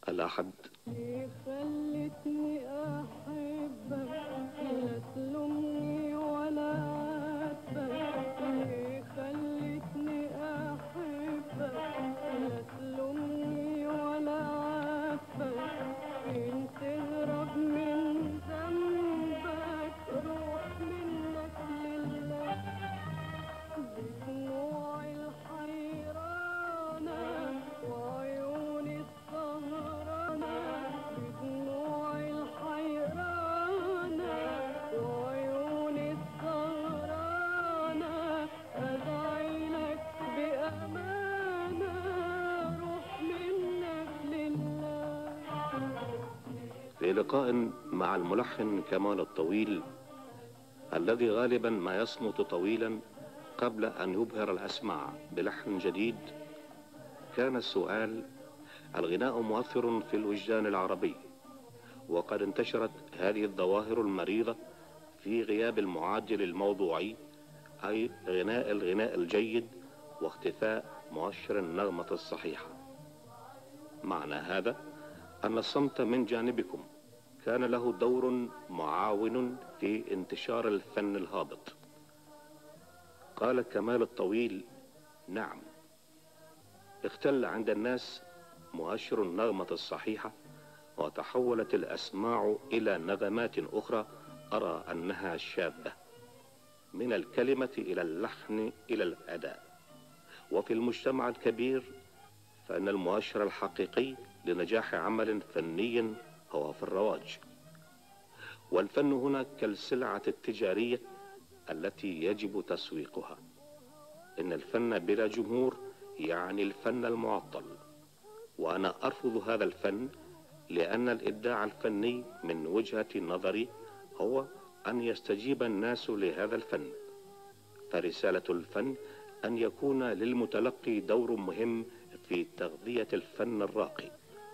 الأحد. خلتني أحبك لا تلومني ولا عاتبك، خلتني أحبك لا تلومني ولا عاتبك، إن تهرب من ذنبك روح منك لله، بدموع الحيرانة وعيوني السهرانة، بدموع الحيرانة وعيوني السهرانة، أدعي لك بأمانة روح منك لله. في لقاء مع الملحن كمال الطويل الذي غالبا ما يصمت طويلا قبل أن يبهر الأسماع بلحن جديد، كان السؤال: الغناء مؤثر في الوجدان العربي، وقد انتشرت هذه الظواهر المريضة في غياب المعادل الموضوعي، أي الغناء الجيد، واختفاء مؤشر النغمة الصحيحة. معنى هذا أن الصمت من جانبكم كان له دور معاون في انتشار الفن الهابط. قال كمال الطويل: نعم، اختل عند الناس مؤشر النغمة الصحيحة، وتحولت الأسماع إلى نغمات أخرى أرى أنها شاذة، من الكلمة إلى اللحن إلى الأداء. وفي المجتمع الكبير فإن المؤشر الحقيقي لنجاح عمل فني هو في الرواج، والفن هنا كالسلعة التجارية التي يجب تسويقها. إن الفن بلا جمهور يعني الفن المعطل، وأنا أرفض هذا الفن، لأن الإبداع الفني من وجهة نظري هو أن يستجيب الناس لهذا الفن، فرسالة الفن أن يكون للمتلقي دور مهم في تغذية الفن الراقي.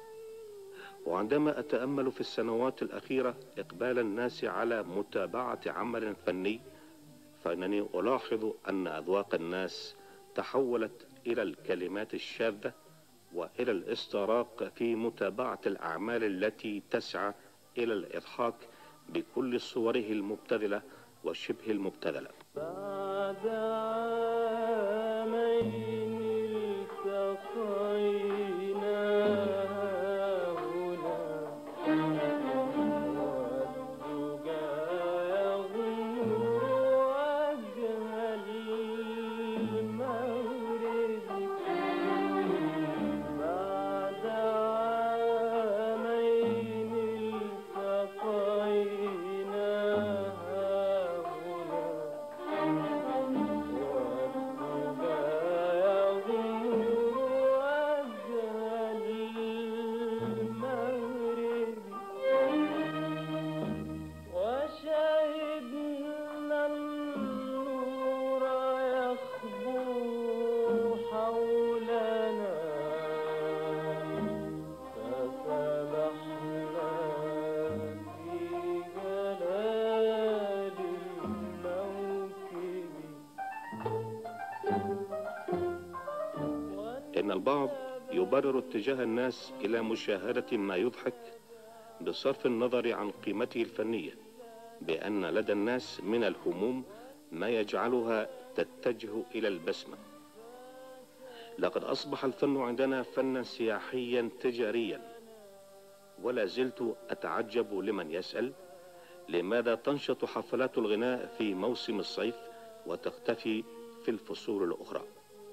وعندما أتأمل في السنوات الأخيرة إقبال الناس على متابعة عمل فني، فإنني ألاحظ أن أذواق الناس تحولت إلى الكلمات الشاذة وإلى الاستراق في متابعة الأعمال التي تسعى إلى الإضحاك بكل صوره المبتذلة وشبه المبتذلة. بعد عامين التقينا هنا، والدجى يغمر وجه المغرب، بعد عامين التقينا وشاهدنا النور يخبو حولنا، فسبحنا في جلال الموكب. إن البعض يبرر اتجاه الناس إلى مشاهدة ما يضحك بصرف النظر عن قيمته الفنية، بأن لدى الناس من الهموم ما يجعلها تتجه إلى البسمة. لقد أصبح الفن عندنا فنا سياحيا تجاريا، ولا زلت أتعجب لمن يسأل: لماذا تنشط حفلات الغناء في موسم الصيف وتختفي في الفصول الأخرى؟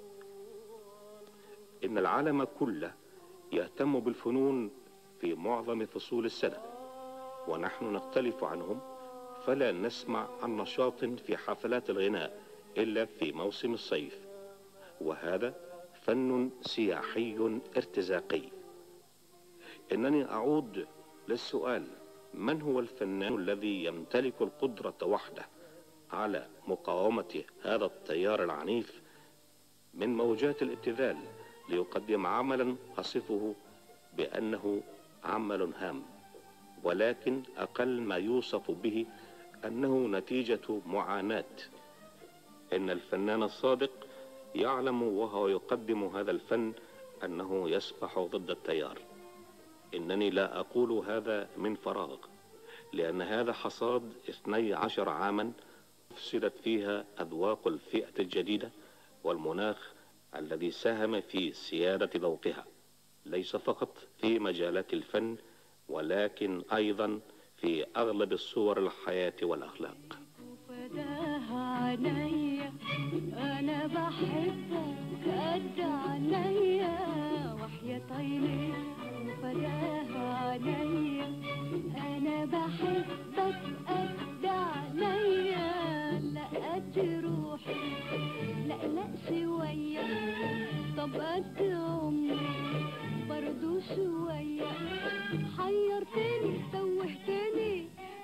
إن العالم كله يهتم بالفنون في معظم فصول السنة، ونحن نختلف عنهم، فلا نسمع عن نشاط في حفلات الغناء إلا في موسم الصيف، وهذا فن سياحي ارتزاقي. إنني أعود للسؤال: من هو الفنان الذي يمتلك القدرة وحده على مقاومة هذا التيار العنيف من موجات الابتذال ليقدم عملا أصفه بأنه عمل هام، ولكن أقل ما يوصف به أنه نتيجة معاناة؟ إن الفنان الصادق يعلم وهو يقدم هذا الفن أنه يسبح ضد التيار، إنني لا أقول هذا من فراغ، لأن هذا حصاد 12 عاما أفسدت فيها أذواق الفئة الجديدة والمناخ الذي ساهم في سيادة ذوقها، ليس فقط في مجالات الفن ولكن أيضا في أغلب الصور الحياة والأخلاق. وفداها عينيا انا بحبك قد عينيا وحياة عينيك، وفداها عينيا انا بحبك قد عينيا، لا قد روحي لا شوية، طب قد عمري برضو شوية، حيرتني توهتني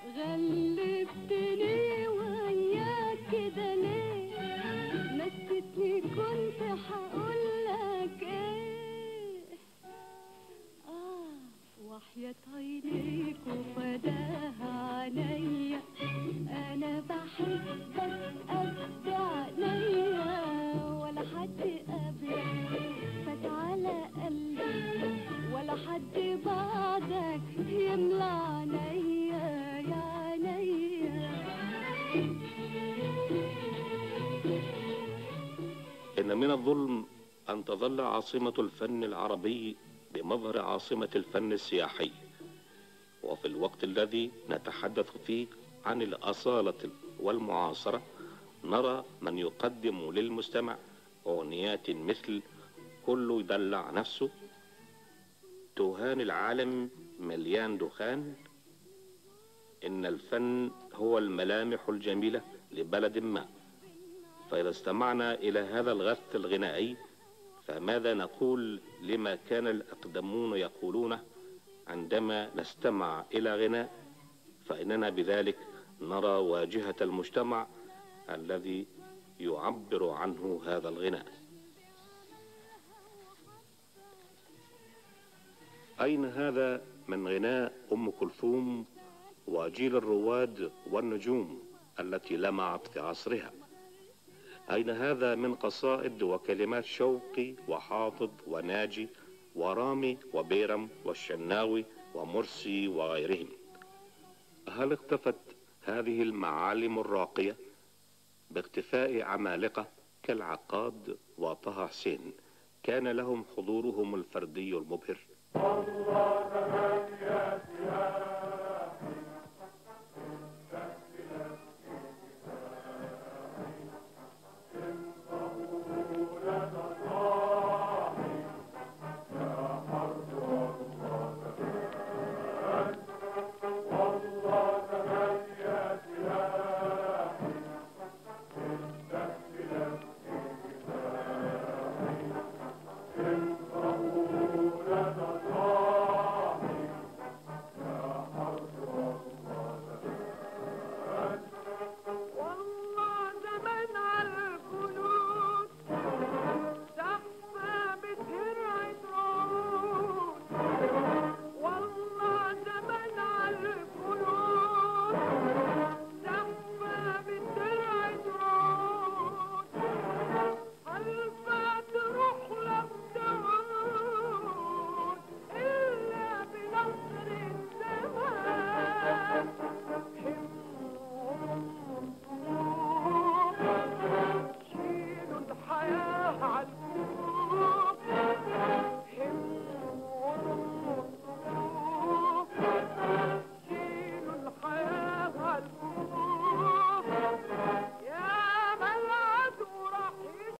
غلبتني وياك كده ليه، نسيتني كنت هقولك ايه، وحياة عينيك وفداها عينيا انا بحبك قد عينيا، ولا حد قبلك فات على قلبي، ولا حد بعدك يملى عينيا يا عينيا. إن من الظلم أن تظل عاصمة الفن العربي بمظهر عاصمة الفن السياحي، وفي الوقت الذي نتحدث فيه عن الأصالة والمعاصرة نرى من يقدم للمستمع أغنيات مثل كله يدلع نفسه، توهان العالم مليان دخان، إن الفن هو الملامح الجميلة لبلد ما. فإذا استمعنا إلى هذا الغث الغنائي فماذا نقول لما كان الأقدمون يقولونه عندما نستمع إلى غناء؟ فإننا بذلك نرى واجهة المجتمع الذي يعبر عنه هذا الغناء. أين هذا من غناء أم كلثوم وجيل الرواد والنجوم التي لمعت في عصرها؟ أين هذا من قصائد وكلمات شوقي وحافظ وناجي ورامي وبيرم والشناوي ومرسي وغيرهم؟ هل اختفت هذه المعالم الراقية باختفاء عمالقة كالعقاد وطه حسين كان لهم حضورهم الفردي المبهر؟